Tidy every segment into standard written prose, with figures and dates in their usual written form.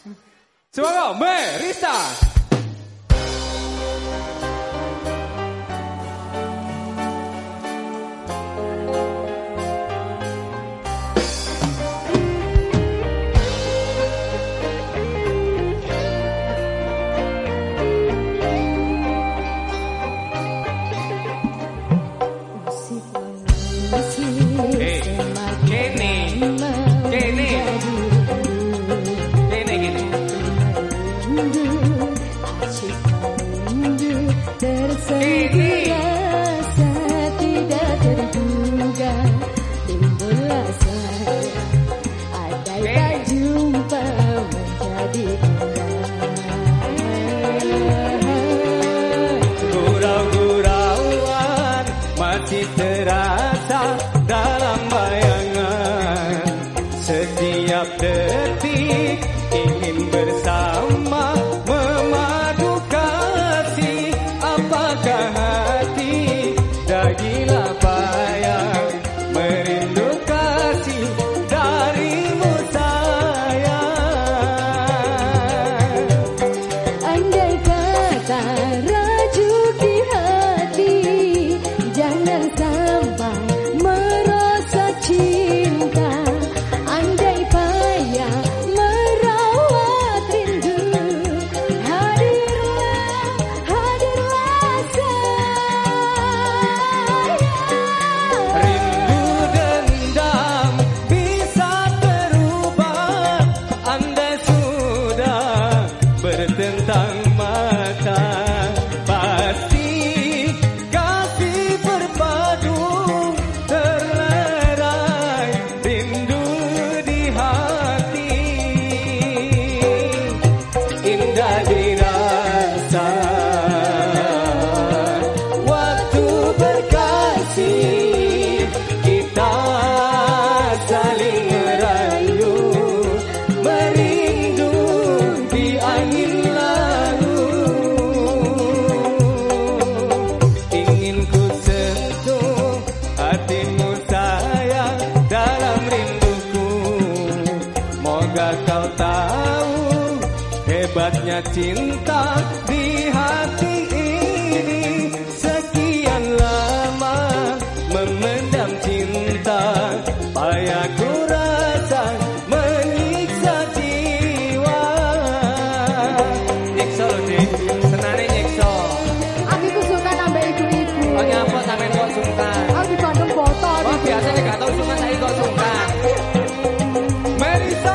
Semoga Merisa. Terasa dalam bayangan, setiap detik ingin bersama memadu kasih. Apakah hati dah gila bayang merindu kasih darimu sayang. Andai kata rajuki hati, jangan sampai merasa cinta. Andai payah merawat rindu, hadirlah, hadirlah sayang. Rindu dendam bisa terubah andai sudah bertentang mata. Pasti kasih berpadu terlerai rindu di hati. Indah dirasa waktu berkasih, kita saling merayu merindu di angin lalu. Ingin ku sentuh hatimu sayang dalam rinduku. Moga kau tahu hebatnya cinta di hati ini. Sekian lama memendam cinta, payah ku rasa menyiksa jiwa. Nyiksa loh dik, senane nyiksa. Aku tuh suka nambah ibu-ibu. Oh nyapa sampean kok sungkan? Aku di Bandung botol. Oh biasanya gak tau sungkan, saya kok sungkan. Merisa.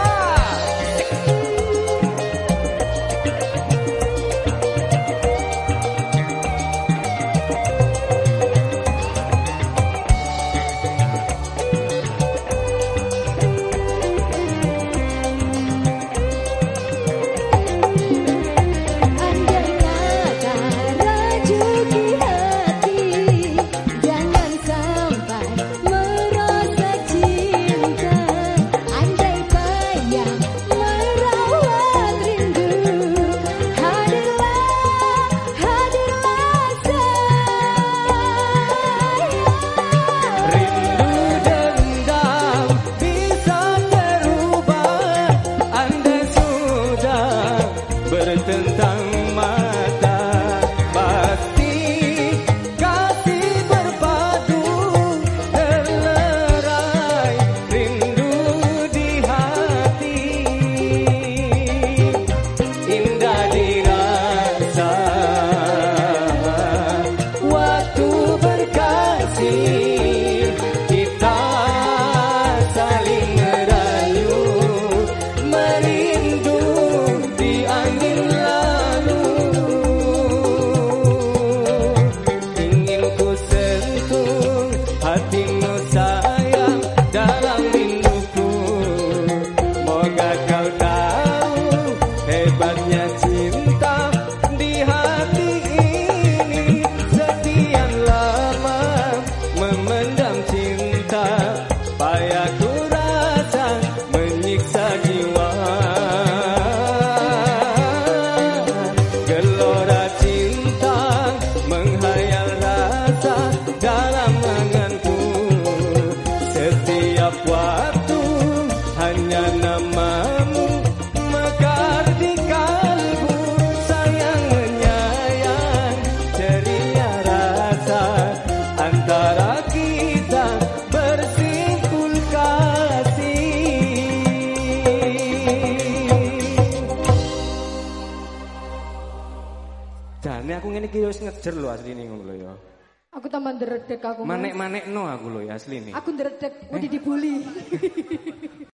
iki wis ngejer lho asline ngono lho ya. Aku tambah ndredeg aku. Manek-manekno aku lho ya asline. Aku ndredeg, wedi dibully.